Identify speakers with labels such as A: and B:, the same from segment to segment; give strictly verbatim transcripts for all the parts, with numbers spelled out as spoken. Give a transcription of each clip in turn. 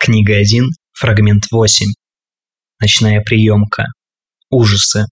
A: Книга один, фрагмент восемь. Ночная приемка. Ужасы.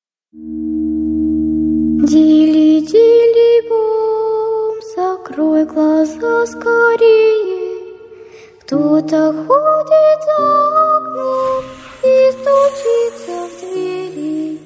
B: Дили-дили-бом, закрой глаза скорее. Кто-то ходит за окном и стучится в двери.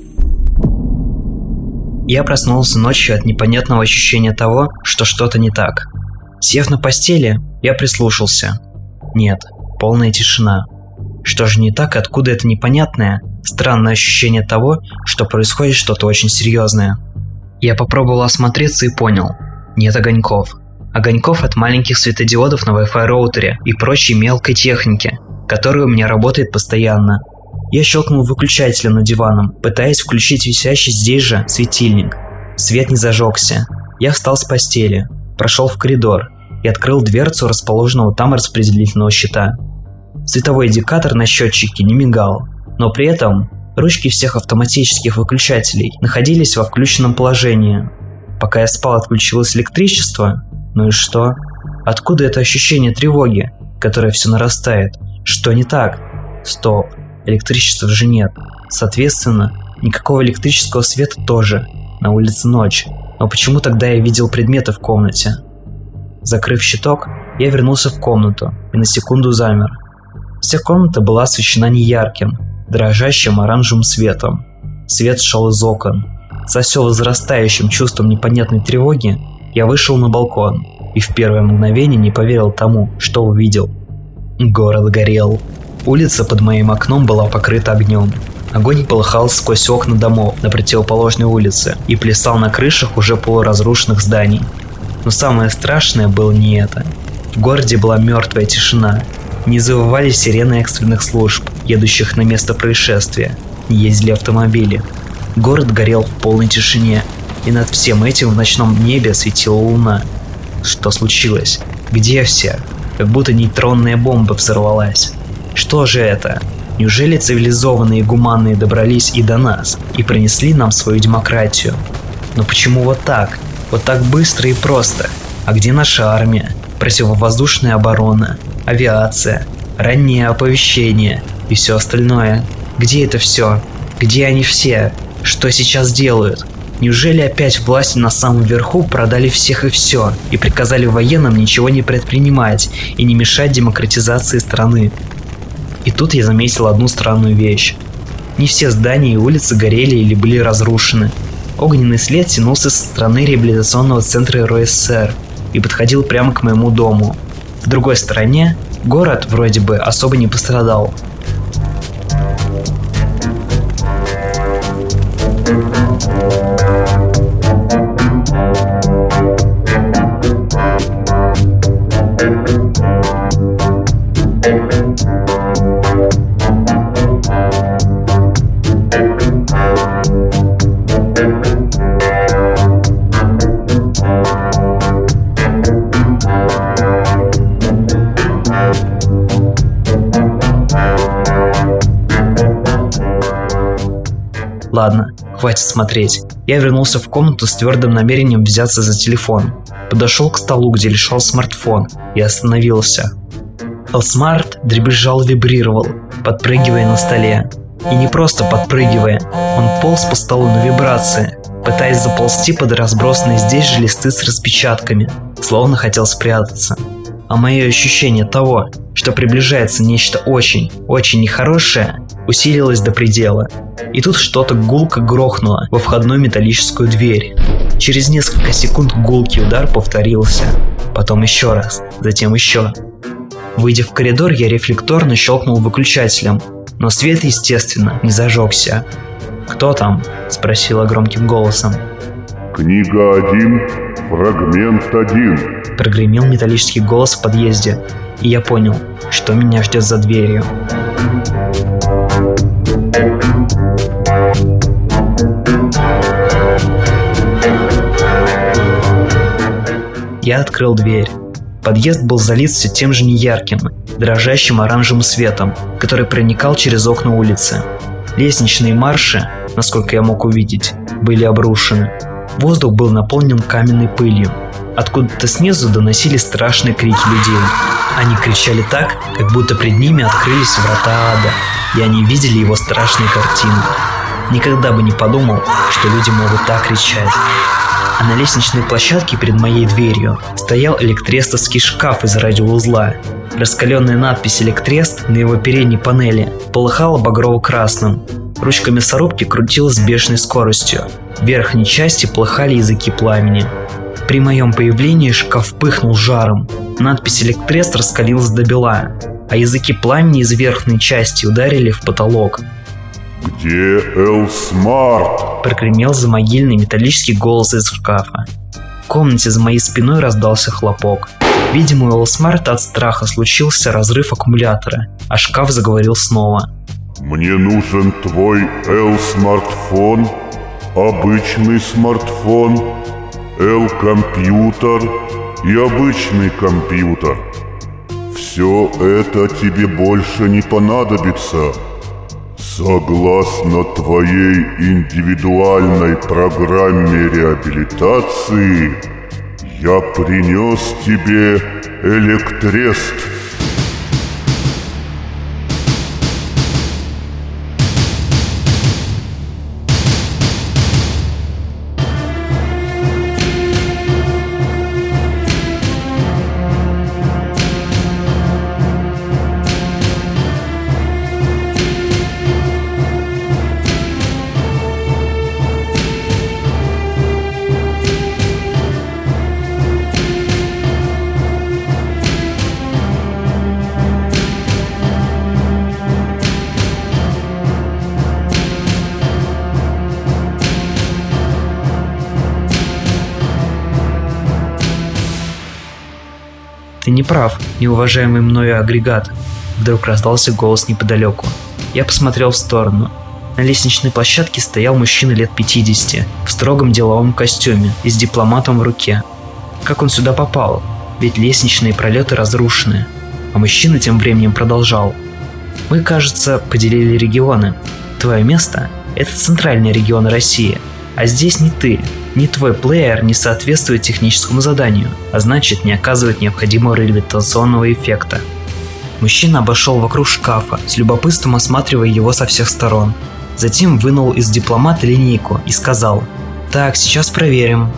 A: Я проснулся ночью от непонятного ощущения того, что что-то не так. Сев на постели, я прислушался. Нет, полная тишина. Что же не так, откуда это непонятное, странное ощущение того, что происходит что-то очень серьезное? Я попробовал осмотреться и понял. Нет огоньков. Огоньков от маленьких светодиодов на Wi-Fi роутере и прочей мелкой техники, которая у меня работает постоянно. Я щелкнул выключателем над диваном, пытаясь включить висящий здесь же светильник. Свет не зажегся. Я встал с постели, прошел в коридор и открыл дверцу расположенного там распределительного щита. Световой индикатор на счетчике не мигал, но при этом ручки всех автоматических выключателей находились во включенном положении. Пока я спал, отключилось электричество. Ну и что? Откуда это ощущение тревоги, которое все нарастает? Что не так? Стоп, электричества же нет. Соответственно, никакого электрического света тоже. На улице ночь. Но почему тогда я видел предметы в комнате? Закрыв щиток, я вернулся в комнату и на секунду замер. Вся комната была освещена неярким, дрожащим оранжевым светом. Свет шел из окон. Со все возрастающим чувством непонятной тревоги я вышел на балкон и в первое мгновение не поверил тому, что увидел. Город горел. Улица под моим окном была покрыта огнем. Огонь полыхал сквозь окна домов на противоположной улице и плясал на крышах уже полуразрушенных зданий. Но самое страшное было не это. В городе была мертвая тишина. Не завывали сирены экстренных служб, едущих на место происшествия. Не ездили автомобили. Город горел в полной тишине, и над всем этим в ночном небе светила луна. Что случилось? Где все? Как будто нейтронная бомба взорвалась. Что же это? Неужели цивилизованные и гуманные добрались и до нас, и принесли нам свою демократию? Но почему вот так? Вот так быстро и просто? А где наша армия? Противовоздушная оборона? Авиация? Раннее оповещение? И все остальное? Где это все? Где они все? Что сейчас делают? Неужели опять власти на самом верху продали всех и все, и приказали военным ничего не предпринимать и не мешать демократизации страны? И тут я заметил одну странную вещь. Не все здания и улицы горели или были разрушены. Огненный след тянулся со стороны реабилитационного центра эр эс эс эр и подходил прямо к моему дому. В другой стороне город вроде бы особо не пострадал. Ладно, хватит смотреть. Я вернулся в комнату с твердым намерением взяться за телефон. Подошел к столу, где лежал смартфон, и остановился. Элсмарт дребезжал, вибрировал, подпрыгивая на столе. И не просто подпрыгивая, он полз по столу на вибрации, пытаясь заползти под разбросанные здесь же листы с распечатками, словно хотел спрятаться. А мое ощущение того, что приближается нечто очень, очень нехорошее, усилилось до предела. И тут что-то гулко грохнуло во входную металлическую дверь. Через несколько секунд гулкий удар повторился. Потом еще раз, затем еще. Выйдя в коридор, я рефлекторно щелкнул выключателем, но свет, естественно, не зажегся. «Кто там?» – спросила громким голосом.
C: «Книга один, фрагмент один», –
A: прогремел металлический голос в подъезде, и я понял, что меня ждет за дверью. Я открыл дверь. Подъезд был залит все тем же неярким, дрожащим оранжевым светом, который проникал через окна улицы. Лестничные марши, насколько я мог увидеть, были обрушены. Воздух был наполнен каменной пылью. Откуда-то снизу доносились страшные крики людей. Они кричали так, как будто пред ними открылись врата ада, и они видели его страшные картины. Никогда бы не подумал, что люди могут так кричать. А на лестничной площадке перед моей дверью стоял электрестовский шкаф из радиоузла. Раскаленная надпись «Электрест» на его передней панели полыхала багрово-красным. Ручка мясорубки крутилась с бешеной скоростью. В верхней части полыхали языки пламени. При моем появлении шкаф пыхнул жаром. Надпись «Электрест» раскалилась до бела, а языки пламени из верхней части ударили в потолок.
C: «Где Элсмарт?» —
A: прогремел замогильный металлический голос из шкафа. В комнате за моей спиной раздался хлопок. Видимо, у Элсмарта от страха случился разрыв аккумулятора, а шкаф заговорил снова.
C: «Мне нужен твой Эл-смартфон, обычный смартфон, Эл-компьютер и обычный компьютер. Все это тебе больше не понадобится. Согласно твоей индивидуальной программе реабилитации, я принес тебе Электрест».
A: «Ты не прав, неуважаемый мною агрегат», — вдруг раздался голос неподалеку. Я посмотрел в сторону. На лестничной площадке стоял мужчина лет пятидесяти в строгом деловом костюме и с дипломатом в руке. Как он сюда попал? Ведь лестничные пролеты разрушены. А мужчина тем временем продолжал. «Мы, кажется, поделили регионы. Твое место — это центральный регион России, а здесь не ты. Ни твой плеер не соответствует техническому заданию, а значит не оказывает необходимого реабилитационного эффекта». Мужчина обошел вокруг шкафа, с любопытством осматривая его со всех сторон. Затем вынул из дипломата линейку и сказал: «Так, сейчас проверим».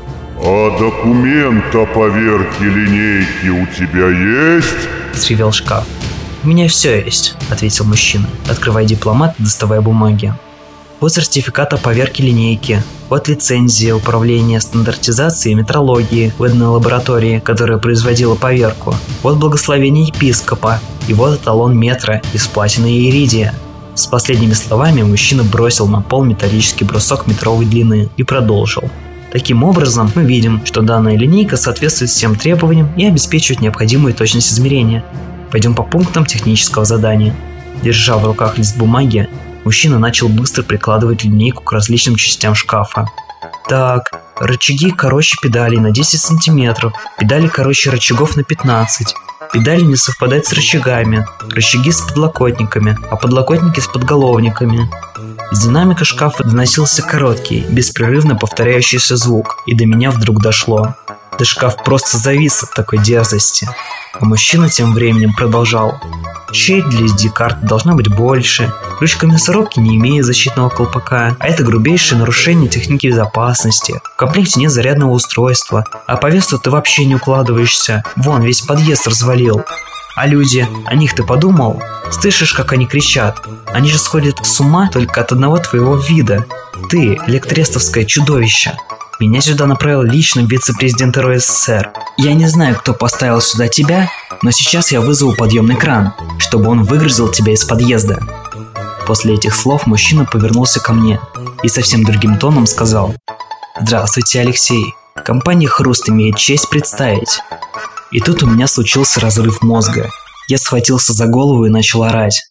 C: «А документ о поверке линейки у тебя есть?»
A: — сревел шкаф. «У меня все есть», — ответил мужчина, открывая дипломат и доставая бумаги. «Вот сертификат о поверке линейки, вот лицензия управления стандартизацией и метрологии в одной лаборатории, которая производила поверку, вот благословение епископа и вот эталон метра из платины и иридия». С последними словами мужчина бросил на пол металлический брусок метровой длины и продолжил. Таким образом, мы видим, что данная линейка соответствует всем требованиям и обеспечивает необходимую точность измерения. Пойдем по пунктам технического задания. Держа в руках лист бумаги, мужчина начал быстро прикладывать линейку к различным частям шкафа. Так, рычаги короче педалей на десять сантиметров, педали короче рычагов на пятнадцать, педали не совпадают с рычагами, рычаги с подлокотниками, а подлокотники с подголовниками. Из динамика шкафа доносился короткий, беспрерывно повторяющийся звук, и до меня вдруг дошло. Да шкаф просто завис от такой дерзости. А мужчина тем временем продолжал. Щель для эс ди-карты должна быть больше, ручка мясорубки не имеет защитного колпака, а это грубейшее нарушение техники безопасности. В комплекте нет зарядного устройства, а по весу ты вообще не укладываешься. Вон, весь подъезд развалил. А люди, о них ты подумал? Слышишь, как они кричат? Они же сходят с ума только от одного твоего вида. Ты, электрестовское чудовище. Меня сюда направил лично вице-президент эр эс эс эр. Я не знаю, кто поставил сюда тебя, но сейчас я вызову подъемный кран, чтобы он выгрузил тебя из подъезда». После этих слов мужчина повернулся ко мне и совсем другим тоном сказал: «Здравствуйте, Алексей. Компания «Хруст» имеет честь представить». И тут у меня случился разрыв мозга. Я схватился за голову и начал орать.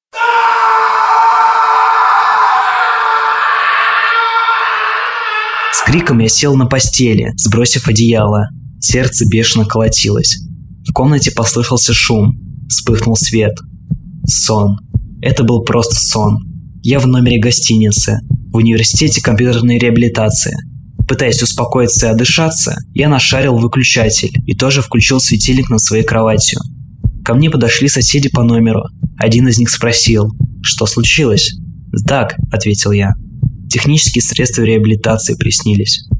A: С криком я сел на постели, сбросив одеяло. Сердце бешено колотилось. В комнате послышался шум. Вспыхнул свет. Сон. Это был просто сон. Я в номере гостиницы, в университете компьютерной реабилитации. Пытаясь успокоиться и отдышаться, я нашарил выключатель и тоже включил светильник над своей кроватью. Ко мне подошли соседи по номеру. Один из них спросил, что случилось. «Так», — ответил я. «Технические средства реабилитации приснились».